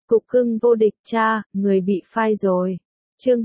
Cục cưng vô địch cha, người bị phai rồi. Chương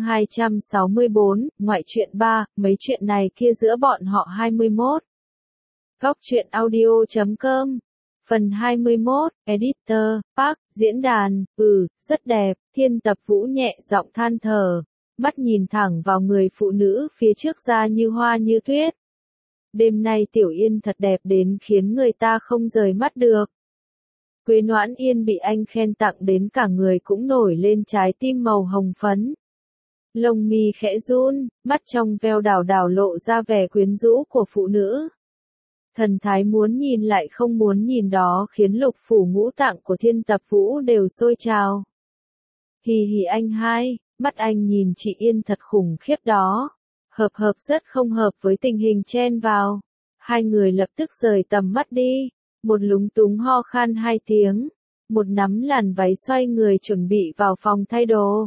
264, ngoại truyện 3, mấy chuyện này kia giữa bọn họ 21. Góc truyện audio.com. Phần 21, Editor, Park, diễn đàn, rất đẹp, Thiên Tập Vũ nhẹ giọng than thở, mắt nhìn thẳng vào người phụ nữ phía trước ra như hoa như tuyết. Đêm nay Tiểu Yên thật đẹp đến khiến người ta không rời mắt được. Quế Noãn Yên bị anh khen tặng đến cả người cũng nổi lên trái tim màu hồng phấn. Lông mi khẽ run, mắt trong veo đảo đảo lộ ra vẻ quyến rũ của phụ nữ. Thần thái muốn nhìn lại không muốn nhìn đó khiến lục phủ ngũ tạng của Thiên Tập Vũ đều sôi trào. Hì hì anh hai, mắt anh nhìn chị Yên thật khủng khiếp đó. Hợp rất không hợp với tình hình chen vào. Hai người lập tức rời tầm mắt đi. Một lúng túng ho khan hai tiếng. Một nắm làn váy xoay người chuẩn bị vào phòng thay đồ.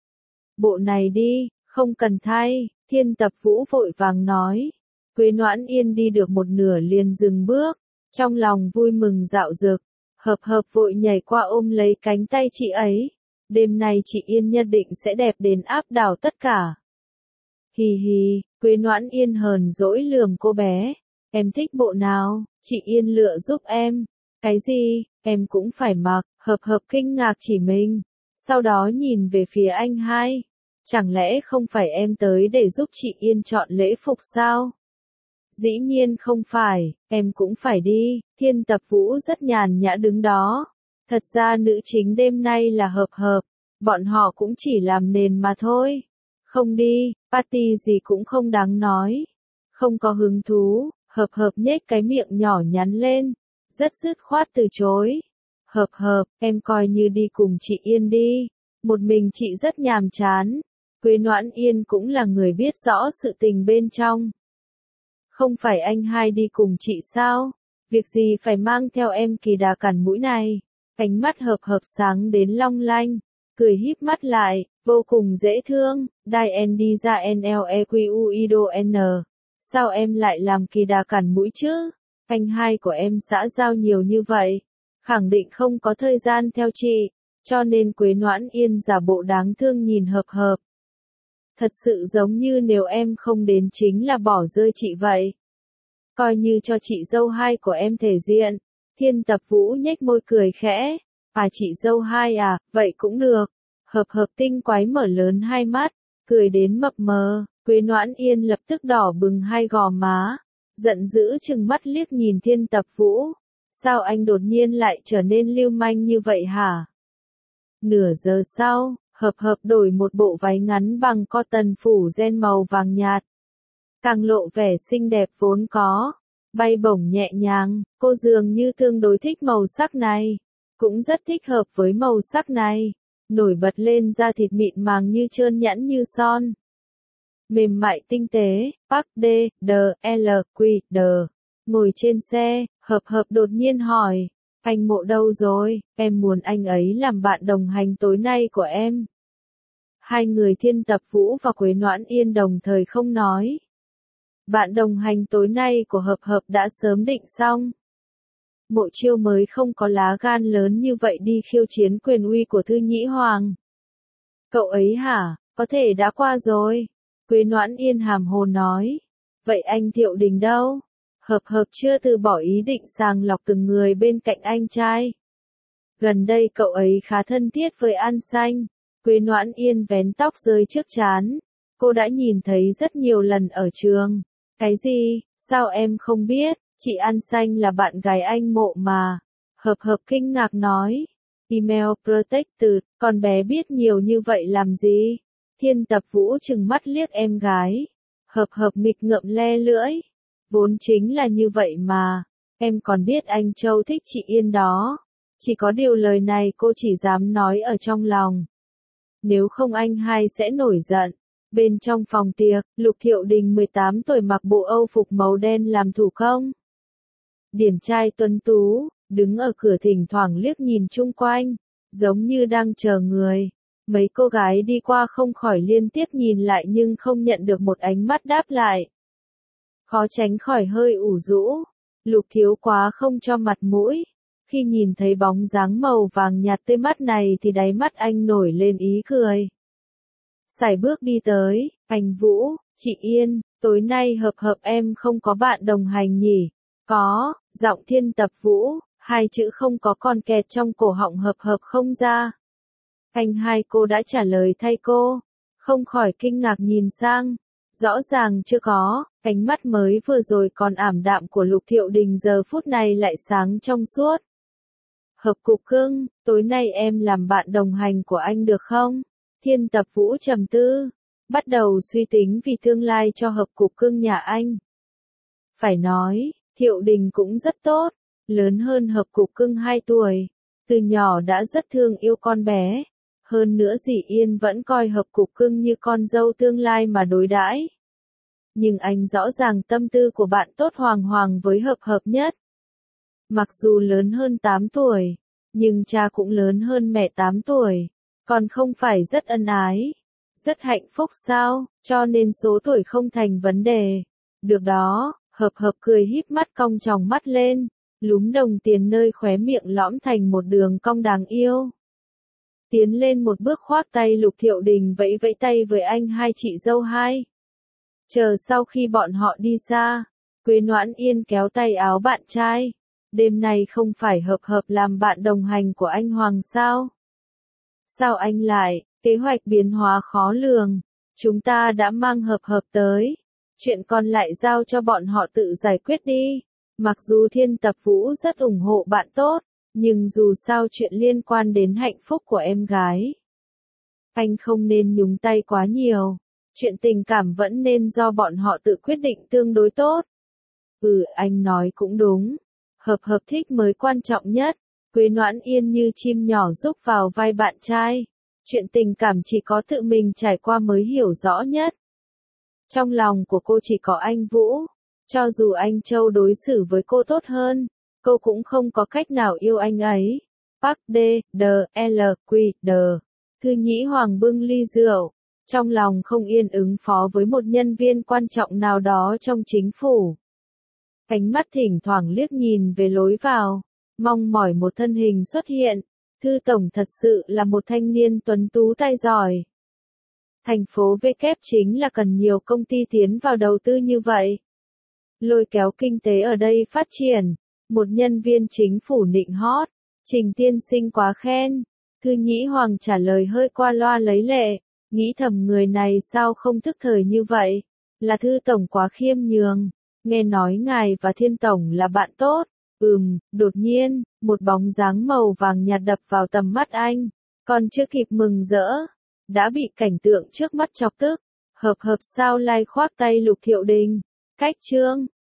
Bộ này đi, không cần thay, Thiên Tập Vũ vội vàng nói. Quế Noãn Yên đi được một nửa liền dừng bước. Trong lòng vui mừng dạo dực. Hợp vội nhảy qua ôm lấy cánh tay chị ấy. Đêm nay chị Yên nhất định sẽ đẹp đến áp đảo tất cả. Hì hì, Quế Noãn Yên hờn dỗi lườm cô bé. Em thích bộ nào, chị Yên lựa giúp em. Cái gì, em cũng phải mặc, hợp kinh ngạc chỉ mình. Sau đó nhìn về phía anh hai. Chẳng lẽ không phải em tới để giúp chị Yên chọn lễ phục sao? Dĩ nhiên không phải, em cũng phải đi. Thiên Tập Vũ rất nhàn nhã đứng đó. Thật ra nữ chính đêm nay là hợp. Bọn họ cũng chỉ làm nền mà thôi. Không đi, party gì cũng không đáng nói. Không có hứng thú, hợp nhếch cái miệng nhỏ nhắn lên. Rất dứt khoát từ chối. Hợp, em coi như đi cùng chị Yên đi. Một mình chị rất nhàm chán. Quế Noãn Yên cũng là người biết rõ sự tình bên trong. Không phải anh hai đi cùng chị sao? Việc gì phải mang theo em kỳ đà cản mũi này? Ánh mắt hợp sáng đến long lanh. Cười híp mắt lại, vô cùng dễ thương. Đai N đi ra NLEQUIDO N. Sao em lại làm kỳ đà cản mũi chứ? Anh hai của em xã giao nhiều như vậy. Khẳng định không có thời gian theo chị. Cho nên Quế Noãn Yên giả bộ đáng thương nhìn hợp. Thật sự giống như nếu em không đến chính là bỏ rơi chị vậy. Coi như cho chị dâu hai của em thể diện. Thiên Tập Vũ nhếch môi cười khẽ. À chị dâu hai à, vậy cũng được. Hợp tinh quái mở lớn hai mắt, cười đến mập mờ. Quế Noãn Yên lập tức đỏ bừng hai gò má. Giận dữ trừng mắt liếc nhìn Thiên Tập Vũ. Sao anh đột nhiên lại trở nên lưu manh như vậy hả? Nửa giờ sau, hợp đổi một bộ váy ngắn bằng cotton phủ ren màu vàng nhạt. Càng lộ vẻ xinh đẹp vốn có. Bay bổng nhẹ nhàng, cô dường như tương đối thích màu sắc này. Cũng rất thích hợp với màu sắc này. Nổi bật lên da thịt mịn màng như trơn nhẵn như son. Mềm mại tinh tế, Park D, D, L, Q, D. Ngồi trên xe, hợp đột nhiên hỏi. Anh Mộ đâu rồi, em muốn anh ấy làm bạn đồng hành tối nay của em. Hai người Thiên Tập Vũ và Quế Noãn Yên đồng thời không nói. Bạn đồng hành tối nay của hợp đã sớm định xong. Mộ Chiêu mới không có lá gan lớn như vậy đi khiêu chiến quyền uy của Thư Nhĩ Hoàng. Cậu ấy hả, có thể đã qua rồi. Quế Noãn Yên hàm hồ nói. Vậy anh Thiệu Đình đâu? Hợp chưa từ bỏ ý định sàng lọc từng người bên cạnh anh trai. Gần đây cậu ấy khá thân thiết với An Xanh. Quế Noãn Yên vén tóc rơi trước trán. Cô đã nhìn thấy rất nhiều lần ở trường. Cái gì, sao em không biết? Chị An Xanh là bạn gái anh Mộ mà. Hợp kinh ngạc nói. Email protected, con bé biết nhiều như vậy làm gì? Thiên Tập Vũ trừng mắt liếc em gái. Hợp nghịch ngợm le lưỡi. Vốn chính là như vậy mà. Em còn biết anh Châu thích chị Yên đó. Chỉ có điều lời này cô chỉ dám nói ở trong lòng. Nếu không anh hai sẽ nổi giận. Bên trong phòng tiệc, Lục Thiệu Đình 18 tuổi mặc bộ Âu phục màu đen làm thủ công. Điển trai tuấn tú, đứng ở cửa thỉnh thoảng liếc nhìn chung quanh, giống như đang chờ người. Mấy cô gái đi qua không khỏi liên tiếp nhìn lại nhưng không nhận được một ánh mắt đáp lại. Khó tránh khỏi hơi ủ rũ. Lục thiếu quá không cho mặt mũi. Khi nhìn thấy bóng dáng màu vàng nhạt tươi mắt này thì đáy mắt anh nổi lên ý cười. Sải bước đi tới, anh Vũ, chị Yên, tối nay hợp hợp em không có bạn đồng hành nhỉ? Có, giọng Thiên Tập Vũ, hai chữ không có còn kẹt trong cổ họng hợp hợp không ra. Anh hai cô đã trả lời thay cô, không khỏi kinh ngạc nhìn sang. Rõ ràng chưa có, ánh mắt mới vừa rồi còn ảm đạm của Lục Thiệu Đình giờ phút này lại sáng trong suốt. Hợp cục cưng, tối nay em làm bạn đồng hành của anh được không? Thiên Tập Vũ trầm tư, bắt đầu suy tính vì tương lai cho hợp cục cưng nhà anh. Phải nói, Thiệu Đình cũng rất tốt, lớn hơn hợp cục cưng 2 tuổi, từ nhỏ đã rất thương yêu con bé. Hơn nữa dì Yên vẫn coi hợp cục cưng như con dâu tương lai mà đối đãi. Nhưng anh rõ ràng tâm tư của bạn tốt hoàng hoàng với hợp hợp nhất. Mặc dù lớn hơn 8 tuổi, nhưng cha cũng lớn hơn mẹ 8 tuổi, còn không phải rất ân ái, rất hạnh phúc sao, cho nên số tuổi không thành vấn đề. Được đó, hợp hợp cười híp mắt cong tròng mắt lên, lúm đồng tiền nơi khóe miệng lõm thành một đường cong đáng yêu. Tiến lên một bước khoác tay Lục Thiệu Đình vẫy vẫy tay với anh hai chị dâu hai. Chờ sau khi bọn họ đi xa, Quế Noãn Yên kéo tay áo bạn trai. Đêm nay không phải hợp hợp làm bạn đồng hành của anh Hoàng sao? Sao anh lại, kế hoạch biến hóa khó lường. Chúng ta đã mang hợp hợp tới. Chuyện còn lại giao cho bọn họ tự giải quyết đi. Mặc dù Thiên Tập Vũ rất ủng hộ bạn tốt, nhưng dù sao chuyện liên quan đến hạnh phúc của em gái. Anh không nên nhúng tay quá nhiều. Chuyện tình cảm vẫn nên do bọn họ tự quyết định tương đối tốt. Anh nói cũng đúng. Hợp hợp thích mới quan trọng nhất. Quế Noãn Yên như chim nhỏ rúc vào vai bạn trai. Chuyện tình cảm chỉ có tự mình trải qua mới hiểu rõ nhất. Trong lòng của cô chỉ có anh Vũ. Cho dù anh Châu đối xử với cô tốt hơn, cô cũng không có cách nào yêu anh ấy. Park D, D, L, Q, D. Thư Nhĩ Hoàng bưng ly rượu. Trong lòng không yên ứng phó với một nhân viên quan trọng nào đó trong chính phủ. Ánh mắt thỉnh thoảng liếc nhìn về lối vào, mong mỏi một thân hình xuất hiện. Thư Tổng thật sự là một thanh niên tuấn tú tài giỏi. Thành phố V kép chính là cần nhiều công ty tiến vào đầu tư như vậy. Lôi kéo kinh tế ở đây phát triển. Một nhân viên chính phủ nịnh hót. Trình tiên sinh quá khen. Thư Nhĩ Hoàng trả lời hơi qua loa lấy lệ. Nghĩ thầm người này sao không thức thời như vậy. Là Thư Tổng quá khiêm nhường. Nghe nói ngài và Thiên Tổng là bạn tốt. Đột nhiên, một bóng dáng màu vàng nhạt đập vào tầm mắt anh. Còn chưa kịp mừng rỡ, đã bị cảnh tượng trước mắt chọc tức. Hợp hợp sao lai khoác tay Lục Thiệu Đình. Cách chương